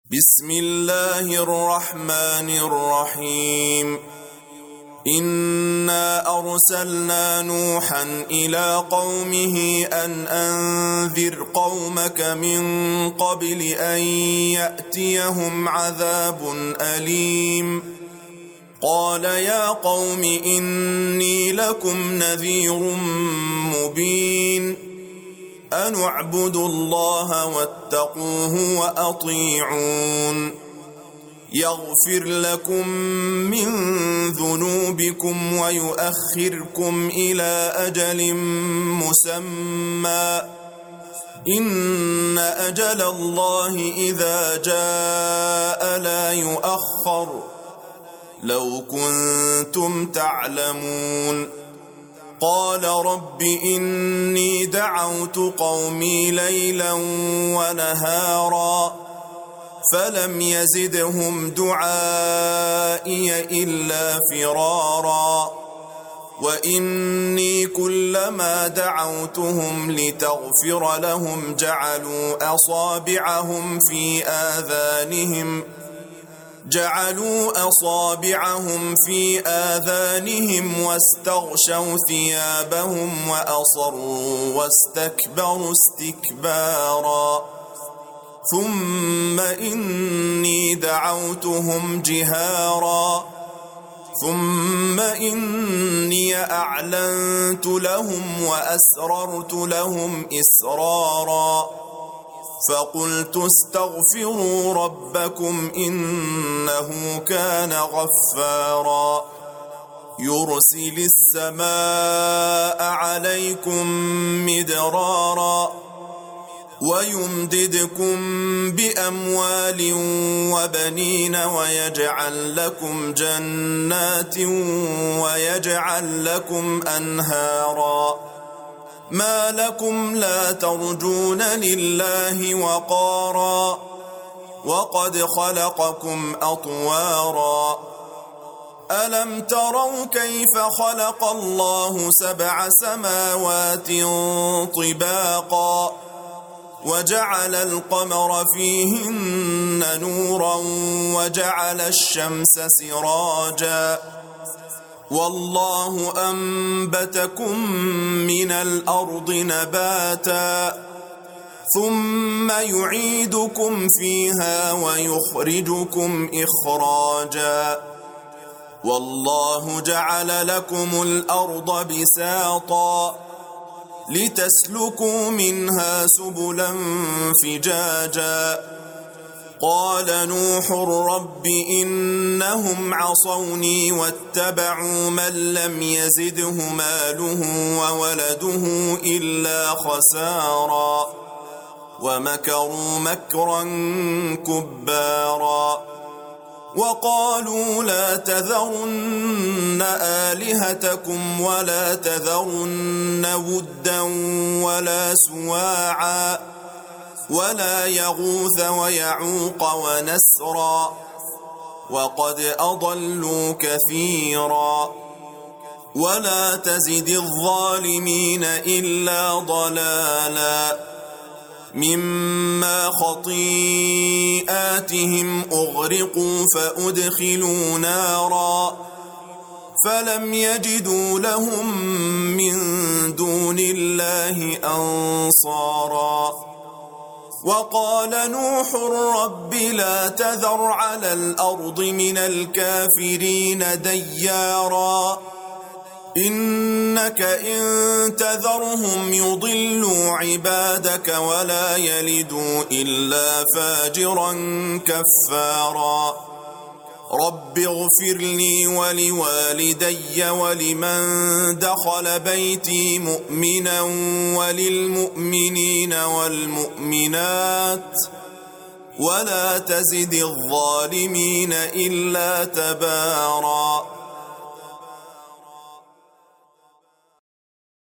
بسم الله الرحمن الرحيم. إنا أرسلنا نوحا إلى قومه أن أنذر قومك من قبل أن يأتيهم عذاب أليم. قال يا قوم إني لكم نذير مبين. أن اعبدوا الله واتقوه وأطيعون. يغفر لكم من ذنوبكم ويؤخركم إلى أجل مسمى. إن أجل الله إذا جاء لا يؤخر. لو كنتم تعلمون. قال رب إني دعوت قومي ليلا ونهارا فلم يزدهم دعائي إلا فرارا. وإني كلما دعوتهم لتغفر لهم جعلوا أصابعهم في آذانهم واستغشوا ثيابهم وأصروا واستكبروا استكبارا. ثم إني دعوتهم جهارا ثم إني أعلنت لهم وأسررت لهم إسرارا. فقلت استغفروا ربكم إنه كان غفارا. يرسل السماء عليكم مدرارا ويمددكم بأموال وبنين ويجعل لكم جنات ويجعل لكم أنهارا. ما لكم لا ترجون لله وقارا وقد خلقكم أطوارا. ألم تروا كيف خلق الله 7 سماوات طباقا وجعل القمر فيهن نورا وجعل الشمس سراجا. والله أنبتكم من الأرض نباتا ثم يعيدكم فيها ويخرجكم إخراجا. والله جعل لكم الأرض بساطا لتسلكوا منها سبلا فجاجا. قال نوح رب إنهم عصوني واتبعوا من لم يزده ماله وولده إلا خسارا ومكروا مكرا كبارا. وقالوا لا تذرن آلهتكم ولا تذرن ودا ولا سواعا ولا يغوث ويعوق ونسرا وقد أضلوا كثيرا. ولا تزد الظالمين إلا ضلالا. مما خطيئاتهم أغرقوا فأدخلوا نارا فلم يجدوا لهم من دون الله أنصارا. وقال نوح رب لا تذر على الأرض من الكافرين ديارا إنك إن تذرهم يضلوا عبادك ولا يلدوا إلا فاجرا كفارا. رب اغفر لي ولوالدي ولمن دخل بيتي مؤمنا وللمؤمنين والمؤمنات ولا تزد الظالمين إلا تبارا.